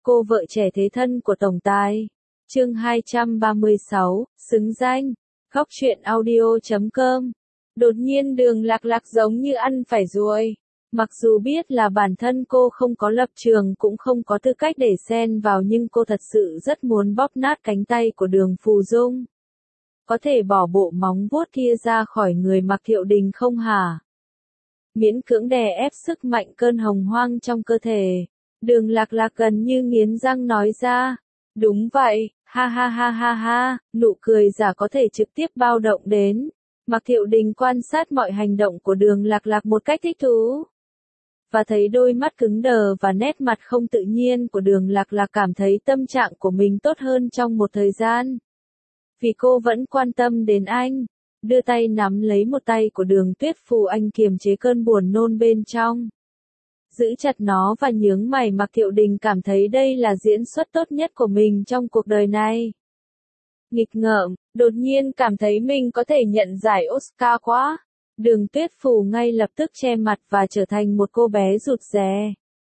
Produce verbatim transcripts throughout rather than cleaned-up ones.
Cô vợ trẻ thế thân của tổng tài. Chương hai trăm ba mươi sáu, xứng danh. Góc truyện audio chấm com. Đột nhiên Đường Lạc Lạc giống như ăn phải ruồi. Mặc dù biết là bản thân cô không có lập trường cũng không có tư cách để xen vào, nhưng cô thật sự rất muốn bóp nát cánh tay của Đường Phù Dung. Có thể bỏ bộ móng vuốt kia ra khỏi người Mạc Thiệu Đình không hả? Miễn cưỡng đè ép sức mạnh cơn hồng hoang trong cơ thể. Đường Lạc Lạc gần như nghiến răng nói ra. Đúng vậy, ha ha ha ha ha, nụ cười giả có thể trực tiếp bao động đến. Mạc Thiệu Đình quan sát mọi hành động của Đường Lạc Lạc một cách thích thú. Và thấy đôi mắt cứng đờ và nét mặt không tự nhiên của Đường Lạc Lạc, cảm thấy tâm trạng của mình tốt hơn trong một thời gian. Vì cô vẫn quan tâm đến anh. Đưa tay nắm lấy một tay của Đường Tuyết Phù, anh kiềm chế cơn buồn nôn bên trong. Giữ chặt nó và nhướng mày. Mạc Thiệu Đình cảm thấy đây là diễn xuất tốt nhất của mình trong cuộc đời này. Nghịch ngợm, đột nhiên cảm thấy mình có thể nhận giải Oscar quá. Đường Tuyết Phù ngay lập tức che mặt và trở thành một cô bé rụt rè.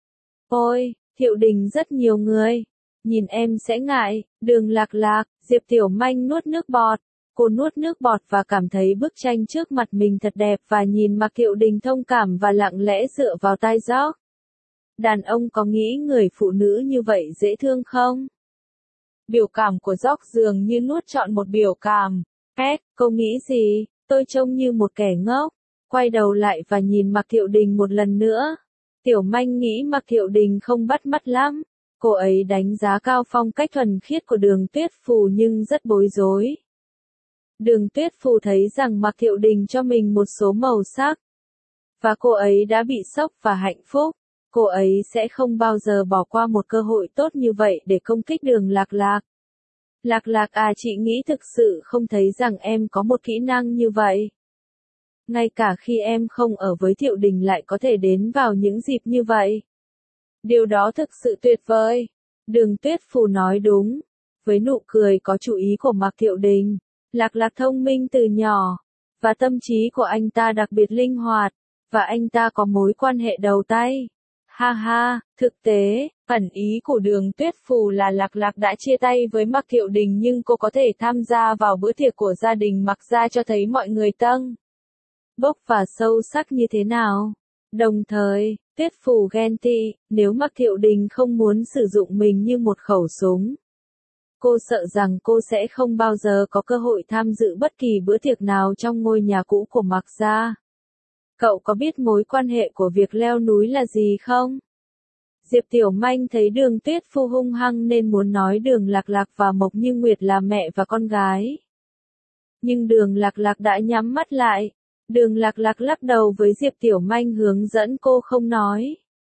Ôi, Thiệu Đình rất nhiều người. Nhìn em sẽ ngại. Đường Lạc Lạc, Diệp Tiểu Manh nuốt nước bọt. Cô nuốt nước bọt và cảm thấy bức tranh trước mặt mình thật đẹp và nhìn Mạc Thiệu Đình thông cảm và lặng lẽ dựa vào tai George. Đàn ông có nghĩ người phụ nữ như vậy dễ thương không? Biểu cảm của George dường như nuốt trọn một biểu cảm. Ed, cô nghĩ gì? Tôi trông như một kẻ ngốc. Quay đầu lại và nhìn Mạc Thiệu Đình một lần nữa. Tiểu Manh nghĩ Mạc Thiệu Đình không bắt mắt lắm. Cô ấy đánh giá cao phong cách thuần khiết của Đường Tuyết Phù nhưng rất bối rối. Đường Tuyết Phù thấy rằng Mạc Thiệu Đình cho mình một số màu sắc. Và cô ấy đã bị sốc và hạnh phúc. Cô ấy sẽ không bao giờ bỏ qua một cơ hội tốt như vậy để công kích Đường Lạc Lạc. Lạc Lạc à, chị nghĩ thực sự không thấy rằng em có một kỹ năng như vậy. Ngay cả khi em không ở với Thiệu Đình lại có thể đến vào những dịp như vậy. Điều đó thực sự tuyệt vời. Đường Tuyết Phù nói đúng. Với nụ cười có chủ ý của Mạc Thiệu Đình. Lạc Lạc thông minh từ nhỏ, và tâm trí của anh ta đặc biệt linh hoạt, và anh ta có mối quan hệ đầu tay. Ha ha, thực tế, ẩn ý của Đường Tuyết Phù là Lạc Lạc đã chia tay với Mạc Thiệu Đình nhưng cô có thể tham gia vào bữa tiệc của gia đình Mạc gia cho thấy mọi người tâng bốc và sâu sắc như thế nào. Đồng thời, Tuyết Phù ghen tị, nếu Mạc Thiệu Đình không muốn sử dụng mình như một khẩu súng. Cô sợ rằng cô sẽ không bao giờ có cơ hội tham dự bất kỳ bữa tiệc nào trong ngôi nhà cũ của Mạc gia. Cậu có biết mối quan hệ của việc leo núi là gì không? Diệp Tiểu Manh thấy Đường Tuyết Phù hung hăng nên muốn nói Đường Lạc Lạc và Mộc Như Nguyệt là mẹ và con gái. Nhưng Đường Lạc Lạc đã nhắm mắt lại. Đường Lạc Lạc lắc đầu với Diệp Tiểu Manh hướng dẫn cô không nói.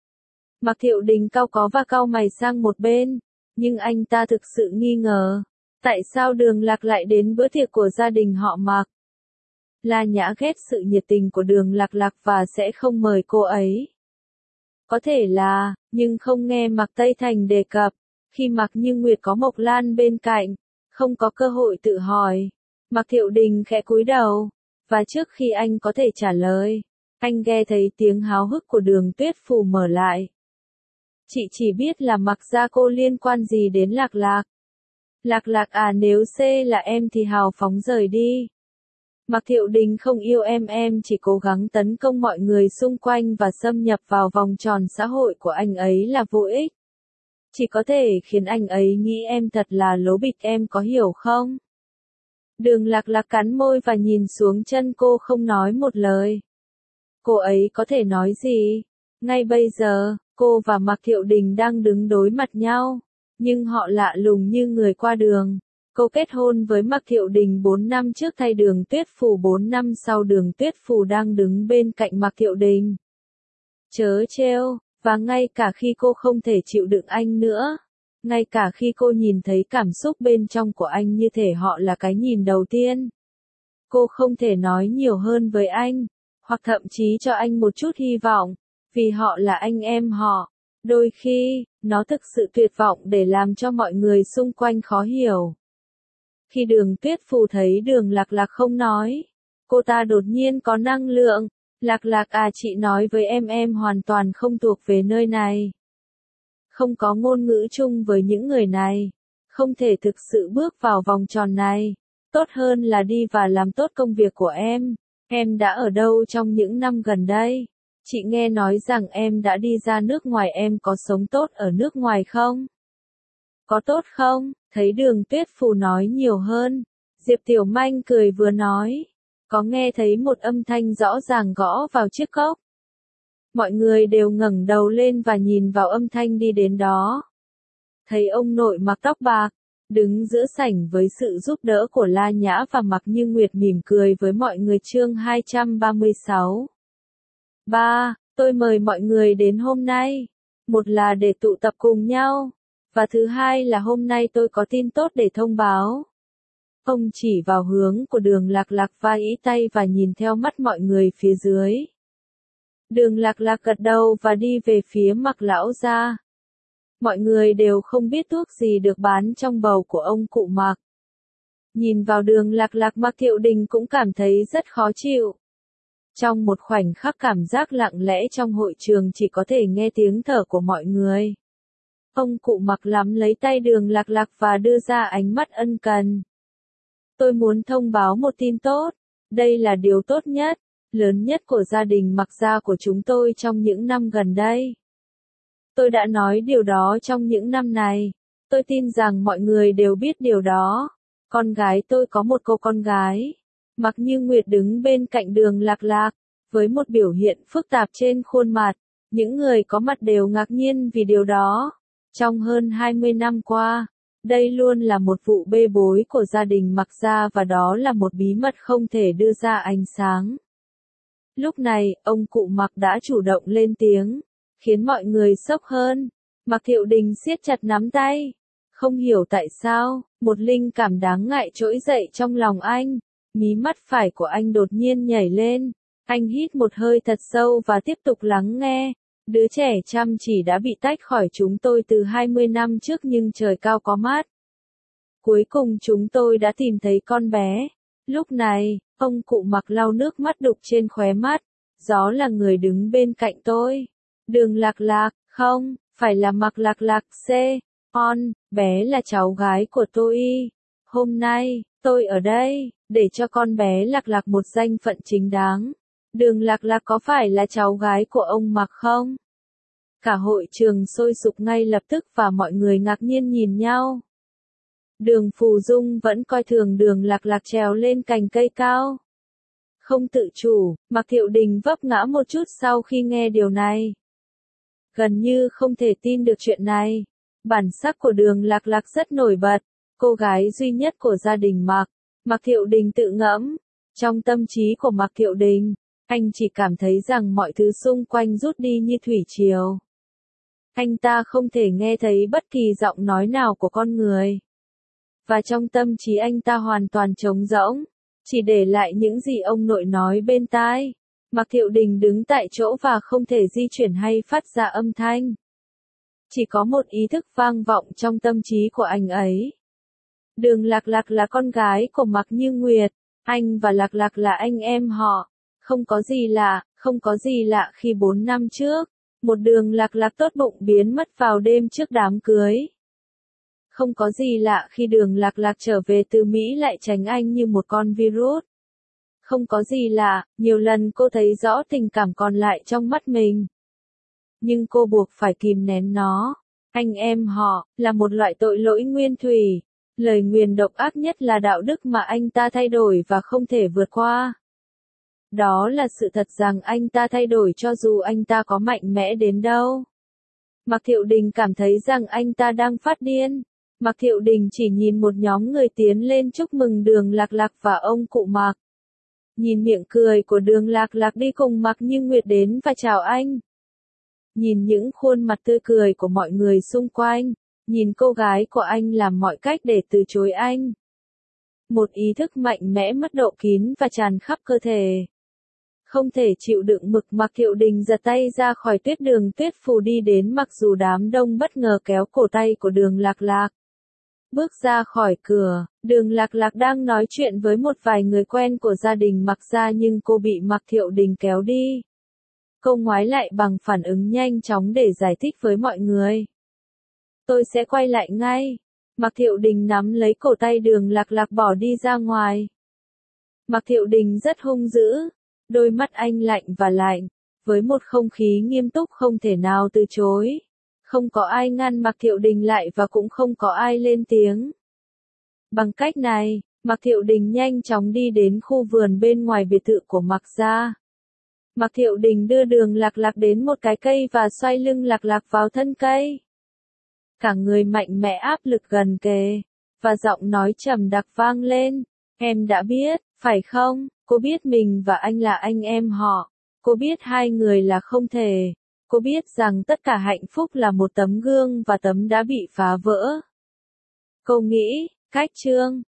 Mạc Thiệu Đình cau có và cau mày sang một bên. Nhưng anh ta thực sự nghi ngờ. Tại sao Đường Lạc lại đến bữa tiệc của gia đình họ Mạc? La Nhã ghét sự nhiệt tình của Đường Lạc Lạc và sẽ không mời cô ấy. Có thể là, nhưng không nghe Mạc Tây Thành đề cập. Khi Mạc Như Nguyệt có Mộc Lan bên cạnh, không có cơ hội tự hỏi. Mạc Thiệu Đình khẽ cúi đầu. Và trước khi anh có thể trả lời, anh nghe thấy tiếng háo hức của Đường Tuyết Phù mở lại. Chị chỉ biết là Mạc gia cô liên quan gì đến Lạc Lạc. Lạc Lạc à, nếu C là em thì hào phóng rời đi. Mạc Thiệu Đình không yêu em, em chỉ cố gắng tấn công mọi người xung quanh và xâm nhập vào vòng tròn xã hội của anh ấy là vô ích. Chỉ có thể khiến anh ấy nghĩ em thật là lố bịch, em có hiểu không? Đường Lạc Lạc cắn môi và nhìn xuống chân cô không nói một lời. Cô ấy có thể nói gì? Ngay bây giờ, cô và Mạc Thiệu Đình đang đứng đối mặt nhau, nhưng họ lạ lùng như người qua đường. Cô kết hôn với Mạc Thiệu Đình bốn năm trước thay Đường Tuyết Phù bốn năm sau. Đường Tuyết Phù đang đứng bên cạnh Mạc Thiệu Đình. Chớ trêu, và ngay cả khi cô không thể chịu đựng anh nữa, ngay cả khi cô nhìn thấy cảm xúc bên trong của anh như thể họ là cái nhìn đầu tiên, cô không thể nói nhiều hơn với anh, hoặc thậm chí cho anh một chút hy vọng, vì họ là anh em họ. Đôi khi, nó thực sự tuyệt vọng để làm cho mọi người xung quanh khó hiểu. Khi Đường Tuyết Phù thấy Đường Lạc Lạc không nói, cô ta đột nhiên có năng lượng. Lạc Lạc à, chị nói với em em hoàn toàn không thuộc về nơi này. Không có ngôn ngữ chung với những người này. Không thể thực sự bước vào vòng tròn này. Tốt hơn là đi và làm tốt công việc của em. Em đã ở đâu trong những năm gần đây? Chị nghe nói rằng em đã đi ra nước ngoài, em có sống tốt ở nước ngoài không? Có tốt không? Thấy Đường Tuyết Phù nói nhiều hơn. Diệp Tiểu Manh cười vừa nói. Có nghe thấy một âm thanh rõ ràng gõ vào chiếc cốc. Mọi người đều ngẩng đầu lên và nhìn vào âm thanh đi đến đó. Thấy ông nội mặc tóc bạc, đứng giữa sảnh với sự giúp đỡ của La Nhã và Mạc Như Nguyệt mỉm cười với mọi người. Chương hai trăm ba mươi sáu. Ba, tôi mời mọi người đến hôm nay. Một là để tụ tập cùng nhau. Và thứ hai là hôm nay tôi có tin tốt để thông báo. Ông chỉ vào hướng của Đường Lạc Lạc và ĩ tay và nhìn theo mắt mọi người phía dưới. Đường Lạc Lạc gật đầu và đi về phía Mạc lão gia. Mọi người đều không biết thuốc gì được bán trong bầu của ông cụ Mạc. Nhìn vào Đường Lạc Lạc, Mạc Thiệu Đình cũng cảm thấy rất khó chịu. Trong một khoảnh khắc cảm giác lặng lẽ trong hội trường chỉ có thể nghe tiếng thở của mọi người. Ông cụ Mạc nắm lấy tay Đường Lạc Lạc và đưa ra ánh mắt ân cần. Tôi muốn thông báo một tin tốt. Đây là điều tốt nhất, lớn nhất của gia đình Mạc gia của chúng tôi trong những năm gần đây. Tôi đã nói điều đó trong những năm này. Tôi tin rằng mọi người đều biết điều đó. Con gái tôi có một cô con gái. Mạc Như Nguyệt đứng bên cạnh Đường Lạc Lạc, với một biểu hiện phức tạp trên khuôn mặt. Những người có mặt đều ngạc nhiên vì điều đó. Trong hơn hai mươi năm qua, đây luôn là một vụ bê bối của gia đình Mạc gia và đó là một bí mật không thể đưa ra ánh sáng. Lúc này, ông cụ Mạc đã chủ động lên tiếng, khiến mọi người sốc hơn. Mạc Thiệu Đình siết chặt nắm tay. Không hiểu tại sao, một linh cảm đáng ngại trỗi dậy trong lòng anh. Mí mắt phải của anh đột nhiên nhảy lên. Anh hít một hơi thật sâu và tiếp tục lắng nghe. Đứa trẻ chăm chỉ đã bị tách khỏi chúng tôi từ hai mươi năm trước nhưng trời cao có mắt. Cuối cùng chúng tôi đã tìm thấy con bé. Lúc này, ông cụ Mạc lau nước mắt đục trên khóe mắt. Gió là người đứng bên cạnh tôi. Đường Lạc Lạc, không, phải là Mạc Lạc Lạc C. On, bé là cháu gái của tôi. Hôm nay, tôi ở đây, để cho con bé Lạc Lạc một danh phận chính đáng. Đường Lạc Lạc có phải là cháu gái của ông Mạc không? Cả hội trường sôi sục ngay lập tức và mọi người ngạc nhiên nhìn nhau. Đường Phù Dung vẫn coi thường Đường Lạc Lạc trèo lên cành cây cao. Không tự chủ, Mạc Thiệu Đình vấp ngã một chút sau khi nghe điều này. Gần như không thể tin được chuyện này. Bản sắc của Đường Lạc Lạc rất nổi bật. Cô gái duy nhất của gia đình Mạc. Mạc Thiệu Đình tự ngẫm. Trong tâm trí của Mạc Thiệu Đình, anh chỉ cảm thấy rằng mọi thứ xung quanh rút đi như thủy triều. Anh ta không thể nghe thấy bất kỳ giọng nói nào của con người. Và trong tâm trí anh ta hoàn toàn trống rỗng, chỉ để lại những gì ông nội nói bên tai. Mạc Thiệu Đình đứng tại chỗ và không thể di chuyển hay phát ra âm thanh. Chỉ có một ý thức vang vọng trong tâm trí của anh ấy. Đường Lạc Lạc là con gái của Mạc Như Nguyệt, anh và Lạc Lạc là anh em họ. Không có gì lạ, không có gì lạ khi bốn năm trước, một Đường Lạc Lạc tốt bụng biến mất vào đêm trước đám cưới. Không có gì lạ khi Đường Lạc Lạc trở về từ Mỹ lại tránh anh như một con virus. Không có gì lạ, nhiều lần cô thấy rõ tình cảm còn lại trong mắt mình. Nhưng cô buộc phải kìm nén nó. Anh em họ, là một loại tội lỗi nguyên thủy. Lời nguyền độc ác nhất là đạo đức mà anh ta thay đổi và không thể vượt qua. Đó là sự thật rằng anh ta thay đổi cho dù anh ta có mạnh mẽ đến đâu. Mạc Thiệu Đình cảm thấy rằng anh ta đang phát điên. Mạc Thiệu Đình chỉ nhìn một nhóm người tiến lên chúc mừng Đường Lạc Lạc và ông cụ Mạc. Nhìn miệng cười của Đường Lạc Lạc đi cùng Mạc Như Nguyệt đến và chào anh. Nhìn những khuôn mặt tươi cười của mọi người xung quanh. Nhìn cô gái của anh làm mọi cách để từ chối anh. Một ý thức mạnh mẽ mất độ kín và tràn khắp cơ thể. Không thể chịu đựng mực, Mạc Thiệu Đình giật tay ra khỏi tuyết Đường Tuyết Phù đi đến, mặc dù đám đông bất ngờ kéo cổ tay của Đường Lạc Lạc. Bước ra khỏi cửa, Đường Lạc Lạc đang nói chuyện với một vài người quen của gia đình Mạc gia nhưng cô bị Mạc Thiệu Đình kéo đi. Cô ngoái lại bằng phản ứng nhanh chóng để giải thích với mọi người. tôi sẽ quay lại ngay. Mạc Thiệu Đình nắm lấy cổ tay Đường Lạc Lạc bỏ đi ra ngoài. Mạc Thiệu Đình rất hung dữ, đôi mắt anh lạnh và lạnh, với một không khí nghiêm túc không thể nào từ chối. Không có ai ngăn Mạc Thiệu Đình lại và cũng không có ai lên tiếng. Bằng cách này, Mạc Thiệu Đình nhanh chóng đi đến khu vườn bên ngoài biệt thự của Mạc gia. Mạc Thiệu Đình đưa Đường Lạc Lạc đến một cái cây và xoay lưng Lạc Lạc vào thân cây. Cả người mạnh mẽ áp lực gần kề, và giọng nói trầm đặc vang lên. Em đã biết, phải không? Cô biết mình và anh là anh em họ. Cô biết hai người là không thể. Cô biết rằng tất cả hạnh phúc là một tấm gương và tấm đã bị phá vỡ. Cô nghĩ, cách chương